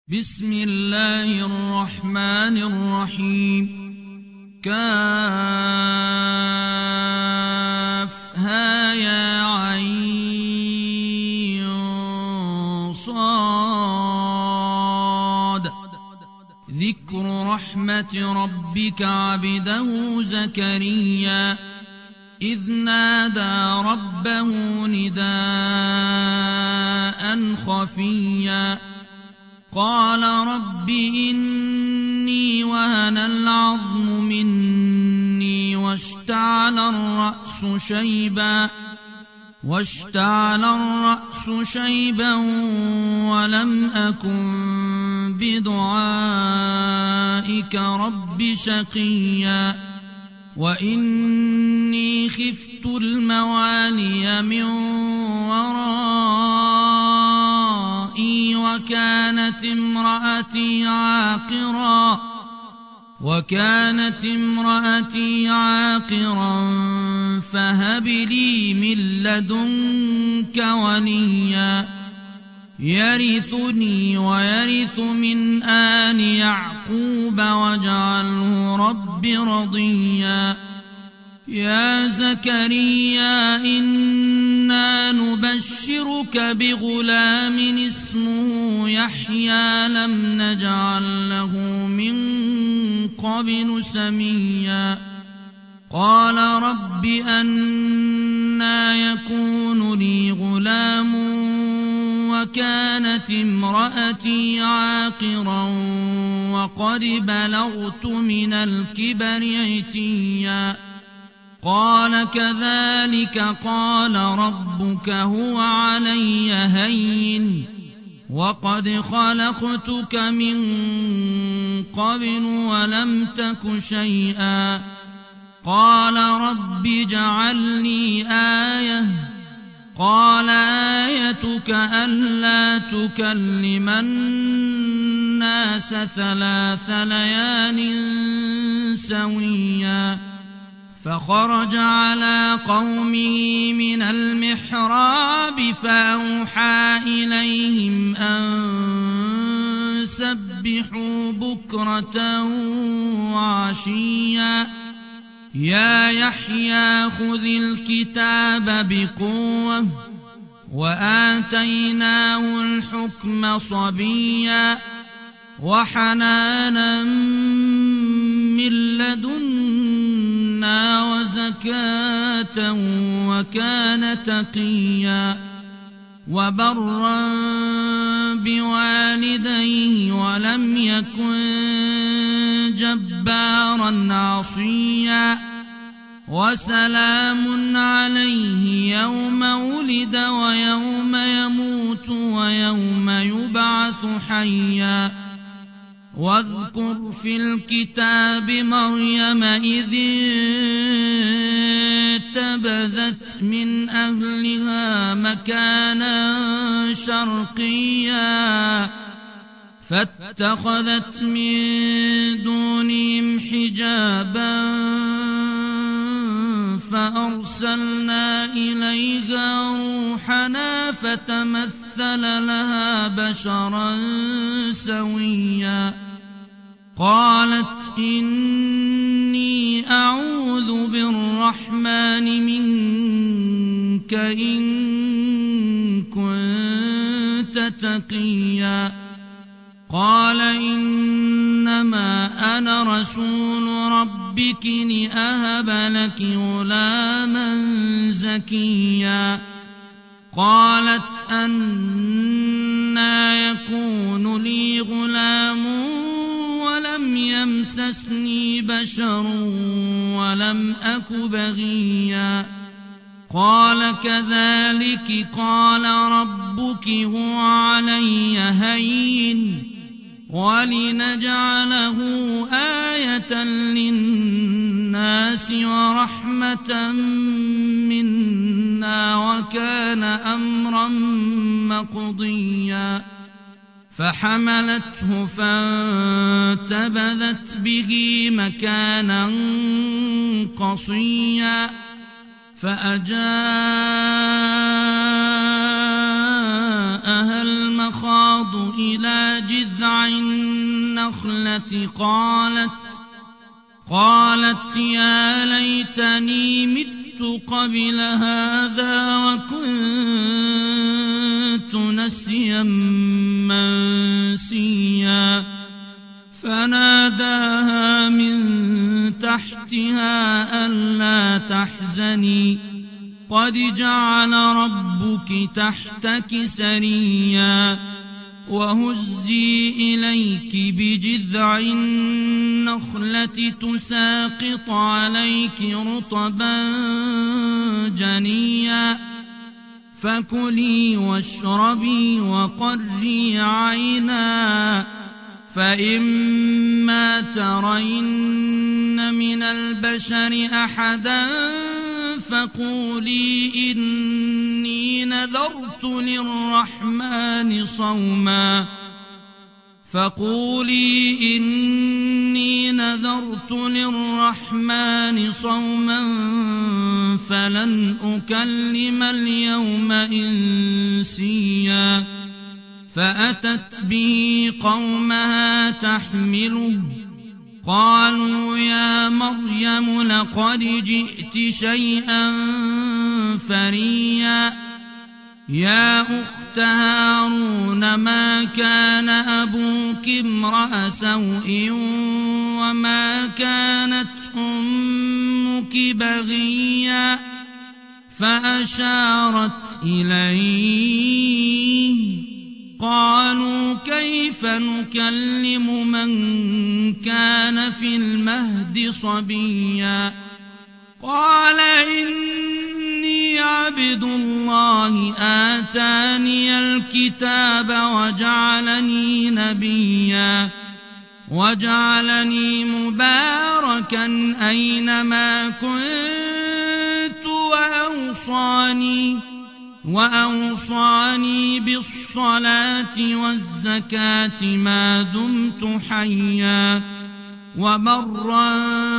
بسم الله الرحمن الرحيم كافها يا عين صاد ذكر رحمة ربك عبده زكريا إذ نادى ربه نداء خفيا قال رب إني وهن العظم مني واشتعل الرأس شيبا ولم أكن بدعائك رب شقيا وإني خفت الموالي من ورائي وكانت امرأتي عاقرا فهب لي من لدنك وليا يرثني ويرث من آل يعقوب واجعله رب رضيا يا زكريا إنا نبشرك بغلام اسمه يحيى لم نجعل له من قبل سميا قال رب أنى يكون لي غلام وكانت امرأتي عاقرا وقد بلغت من الكبر عتيا قال كذلك قال ربك هو علي هين وقد خلقتك من قبل ولم تك شيئا قال رب اجعل لي آية قال آيتك ألا تكلم الناس 3 ليال سويا فخرج على قومه من المحراب فأوحى إليهم أن سبحوا بكرة وعشيا يا يحيى خذ الكتاب بقوة وآتيناه الحكم صبيا وحنانا من لدنا وزكاة وكان تقيا وبرا بوالديه ولم يكن جبارا عصيا وسلام عليه يوم ولد ويوم يموت ويوم يبعث حيا واذكر في الكتاب مريم إذ انتبذت من أهلها مكانا شرقيا فاتخذت من دونهم حجابا فأرسلنا إليها روحنا فتمثل لها بشرا سويا قالت إني أعوذ بالرحمن منك إن كنت تقيا قال إنما أنا رسول ربك لأهب لك غلاما زكيا قالت أنى يكون لي غلام ولم يمسسني بشر ولم أك بغيا قال كذلك قال ربك هو علي هين ولنجعله آية للناس ورحمة منا وكان أمرا مقضيا فحملته فانتبذت به مكانا قصيا فأجاءها المخاض إلى جذع النخلة قالت يا ليتني مت قبل هذا وكنت نسيا منسيا فناداها من تحتها ألا تحزني قد جعل ربك تحتك سريا وهزي إليك بجذع النخلة تساقط عليك رطبا جنيا فكلي واشربي وقري عينا فإما ترين من البشر أحدا فقولي إني نذرت للرحمن صوما فلن أكلم اليوم إنسيا فأتت به قومها تحمله قالوا يا مريم لقد جئت شيئا فريا يا أخت هارون ما كان أبوك امرأ سوء وما كانت أمك بغيا فأشارت إليه قالوا كيف نكلم من كان في المهد صبيا قال إني عبد الله آتاني الكتاب وجعلني نبيا وجعلني مباركا أينما كنت وأوصاني بالصلاة والزكاة ما دمت حيا وبرا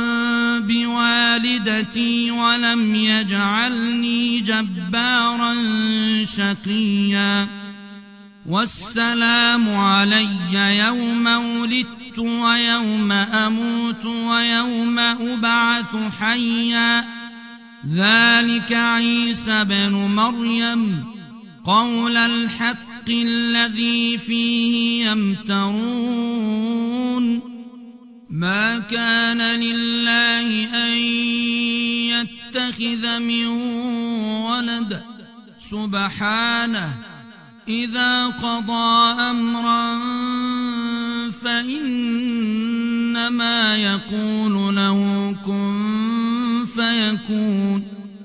بوالدتي ولم يجعلني جبارا شقيا والسلام علي يوم ولدت ويوم أموت ويوم أبعث حيا ذلك عيسى بن مريم قول الحق الذي فيه يمترون ما كان لله أن يتخذ من ولد سبحانه إذا قضى أمرا فإنما يقول له كن فيكون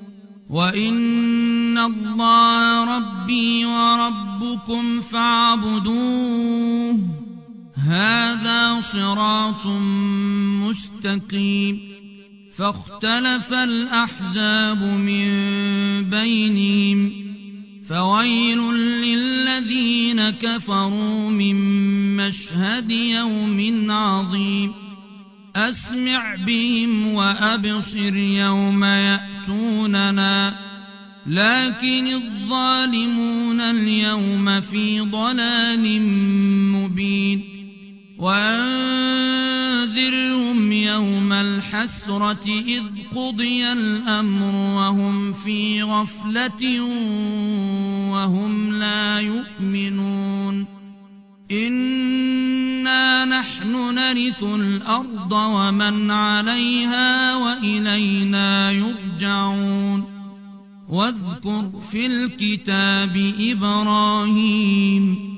وإن الله ربي وربكم فاعبدوه هذا صراط مستقيم فاختلف الأحزاب من بينهم فويل للذين كفروا من مشهد يوم عظيم أسمع بهم وأبصر يوم يأتوننا لكن الظالمون اليوم في ضلال مبين وأنذرهم يوم الحسرة إذ قضي الأمر وهم في غفلة وهم لا يؤمنون إنا نحن نرث الأرض ومن عليها وإلينا يرجعون واذكر في الكتاب إبراهيم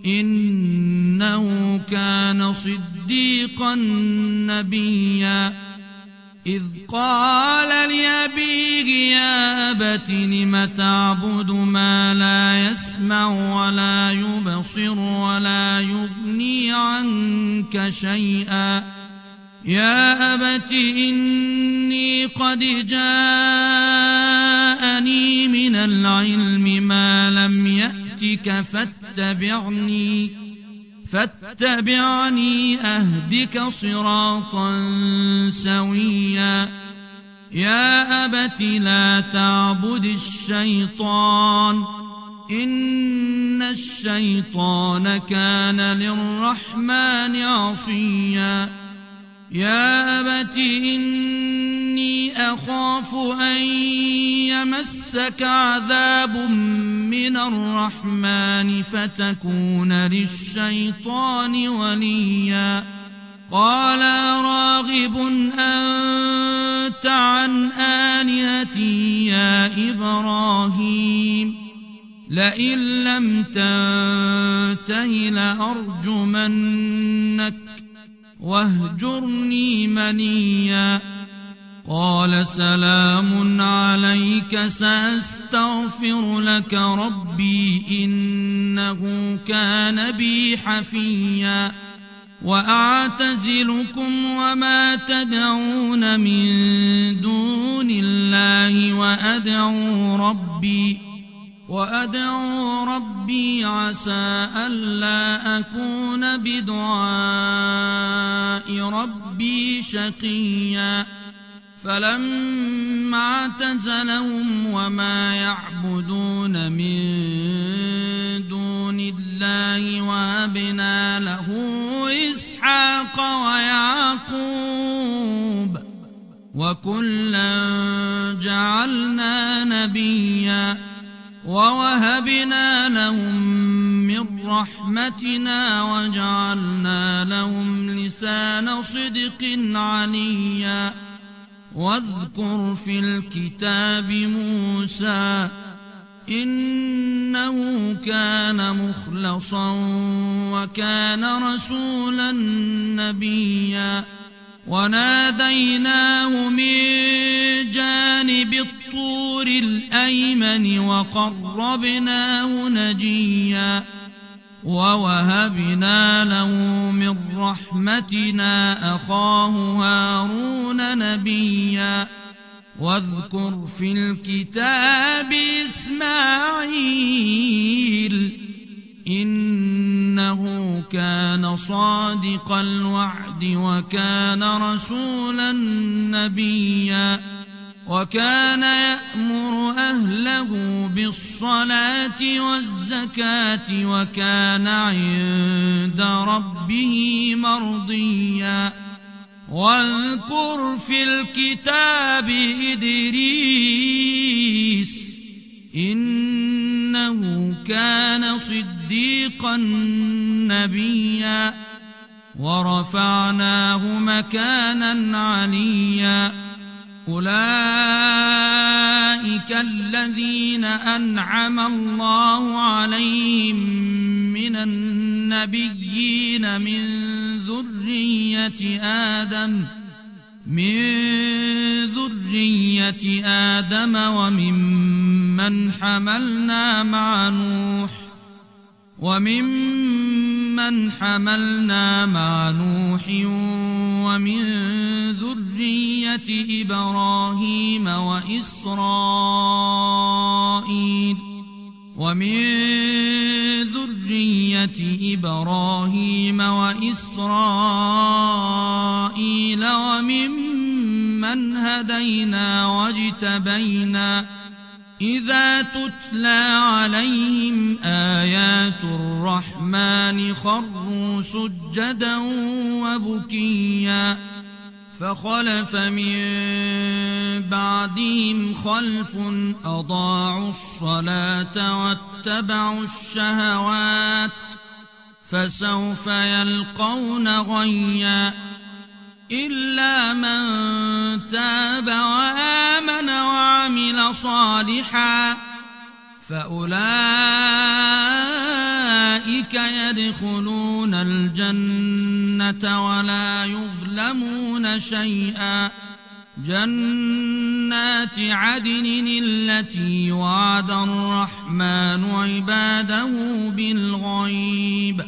إنه كان صديقا نبيا إذ قال لأبيه يا أبت لم تعبد ما لا يسمع ولا يبصر ولا يغني عنك شيئا يا أبت إني قد جاءني من العلم ما لم يأتك فاتبعني أهدك صراطا سويا يا أبت لا تعبد الشيطان إن الشيطان كان للرحمن عصيا يا أبت إني أخاف أن يمسك عذاب من الرحمن فتكون للشيطان وليا قال راغب أنت عن آلهتي يا إبراهيم لئن لم تنته لأرجمنك واهجرني مليا قال سلام عليك سأستغفر لك ربي إنه كان بي حفيا وأعتزلكم وما تدعون من دون الله وأدعو ربي عسى ألا أكون بدعاء ربي شقيا فلما اعتزلهم وما يعبدون من دون الله وهبنا له إسحاق ويعقوب وكلا جعلنا نبيا ووهبنا لهم من رحمتنا وجعلنا لهم لسان صدق عليا واذكر في الكتاب موسى إنه كان مخلصا وكان رسولا نبيا وناديناه من جانب الطور الأيمن وقربناه نجيا ووهبنا له من رحمتنا أخاه هارون نبيا واذكر في الكتاب إسماعيل إنه كان صادق الوعد وكان رسولا نبيا وكان يأمر أهله بالصلاة والزكاة وكان عند ربه مرضيا واذكر في الكتاب إدريس إنه كان صديقا نبيا ورفعناه مكانا عليا أولئك الذين أنعم الله عليهم من النبيين من ذرية آدم وممن حملنا مع نوح ومن ذرية إبراهيم وإسرائيل وممن هدينا واجتبينا إذا تتلى عليهم آيات الرحمن خروا سجدا وبكيا فخلف من بعدهم خلف أضاعوا الصلاة واتبعوا الشهوات فسوف يلقون غيا إلا من تاب وآمن وعمل صالحا فأولئك يدخلون الجنة ولا يظلمون شيئا جنات عدن التي وعد الرحمن عباده بالغيب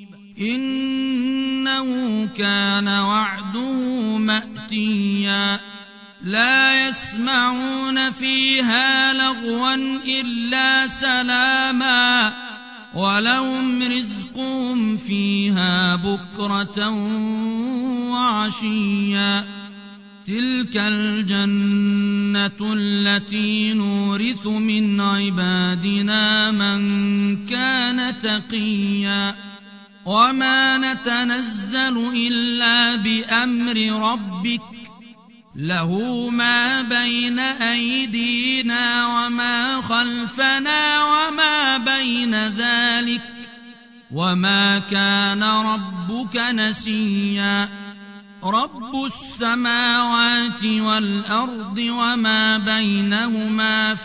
إنه كان وعده مأتيا لا يسمعون فيها لغوا إلا سلاما ولهم رزقهم فيها بكرة وعشيا تلك الجنة التي نورث من عبادنا من كان تقيا وما نتنزل إلا بأمر ربك له ما بين أيدينا وما خلفنا وما بين ذلك وما كان ربك نسيا رب السماوات والأرض وما بينهما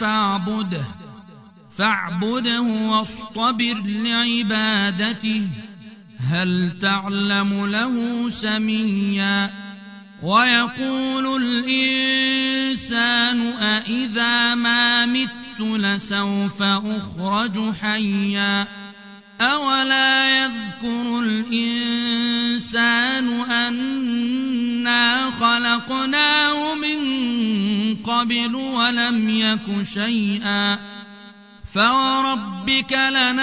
فاعبده واصطبر لعبادته هل تعلم له سميا ويقول الإنسان أإذا ما مت لسوف أخرج حيا أولا يذكر الإنسان أنا خلقناه من قبل ولم يك شيئا فوربك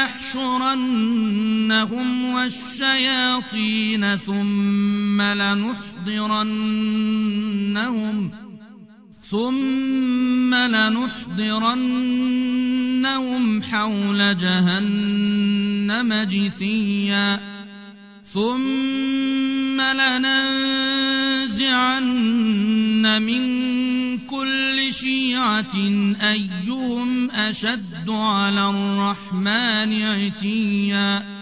لنحشرنهم والشياطين ثم لنحضرنهم حول جهنم جثيا ثم لننزعن من كل شيعة أيهم أشد على الرحمن عتيا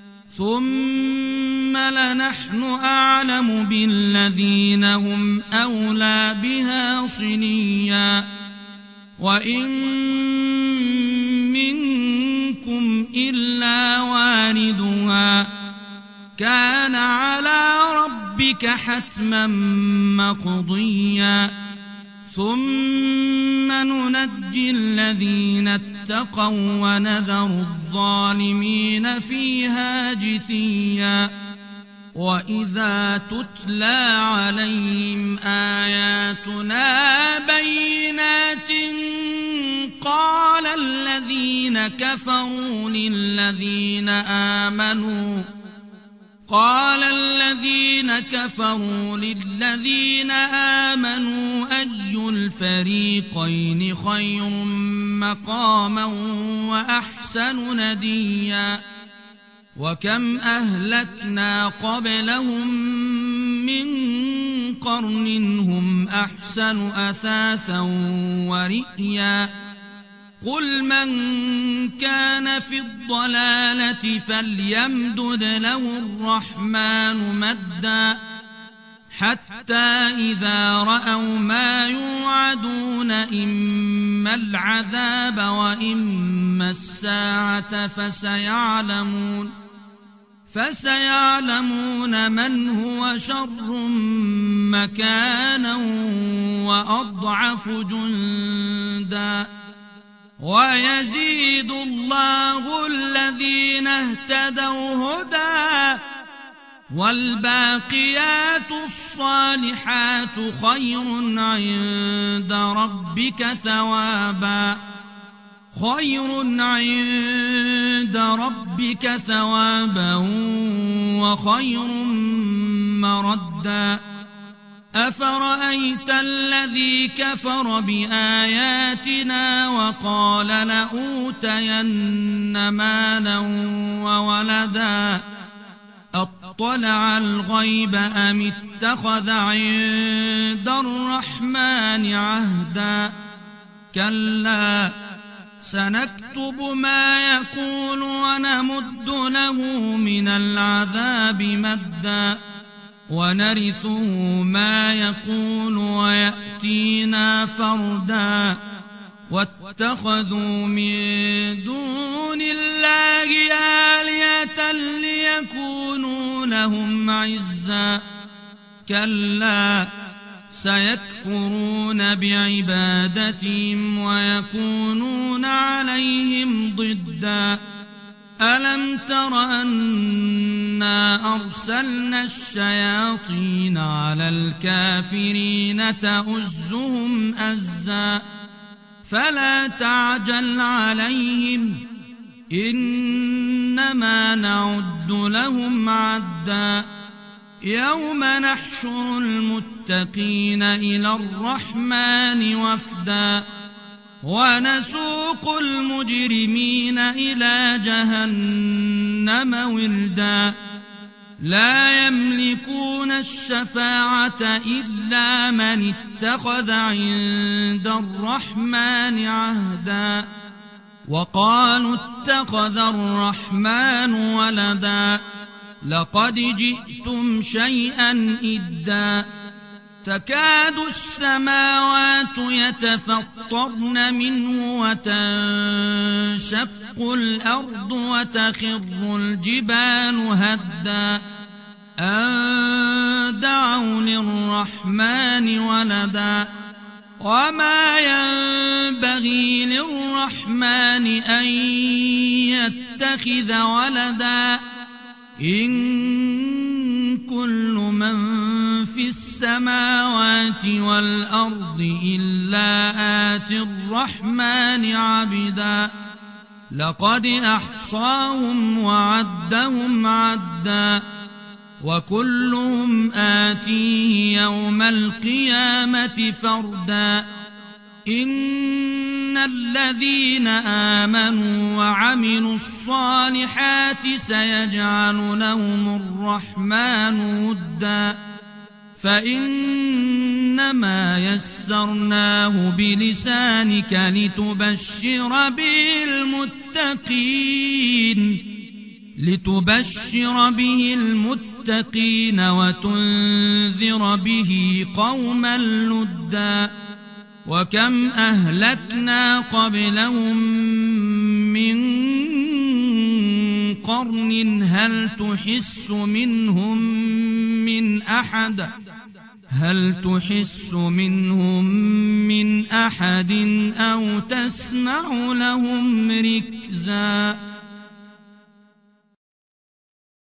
ثم لنحن أعلم بالذين هم أولى بها صليا وإن منكم إلا واردها كان على ربك حتما مقضيا ثم ننجي الذين اتقوا ونذر الظالمين فيها جثيا وإذا تتلى عليهم آياتنا بينات قال الذين كفروا للذين آمنوا أي الفريقين خير مقاما وأحسن نديا وكم أهلكنا قبلهم من قرن هم أحسن أثاثا ورئيا قل من كان في الضلالة فليمدد له الرحمن مدا حتى إذا رأوا ما يوعدون إما العذاب وإما الساعة فسيعلمون من هو شر مكانا وأضعف جندا ويزيد الله الذين اهتدوا هدى والباقيات الصالحات خير عند ربك ثوابا وخير مردا أفرأيت الذي كفر بآياتنا وقال لأوتين مالا وولدا أطلع الغيب أم اتخذ عند الرحمن عهدا كلا سنكتب ما يقول ونمد له من العذاب مدا ونرثه ما يقول ويأتينا فردا واتخذوا من دون الله آلهة ليكونوا لهم عزا كلا سيكفرون بعبادتهم ويكونون عليهم ضدا ألم تر أنا أرسلنا الشياطين على الكافرين تؤزهم أزا فلا تعجل عليهم إنما نعد لهم عدا يوم نحشر المتقين إلى الرحمن وفدا ونسوق المجرمين إلى جهنم وردا لا يملكون الشفاعة إلا من اتخذ عند الرحمن عهدا وقالوا اتخذ الرحمن ولدا لقد جئتم شيئا إدا تكاد السماوات يتفطرن منه وتنشق الأرض وتخر الجبال هدا أن دعوا للرحمن ولدا وما ينبغي للرحمن أن يتخذ ولدا إن كل من في السماوات والأرض إلا آتي الرحمن عبدا لقد أحصاهم وعدهم عدا وكلهم آتيه يوم القيامة فردا إن الذين آمنوا وعملوا الصالحات سيجعل لهم الرحمن ودا فإنما يسرناه بلسانك لتبشر به المتقين وتنذر به قوما لدا وكم أهلكنا قبلهم من قرن هل تحس منهم من أحد أو تسمع لهم ركزا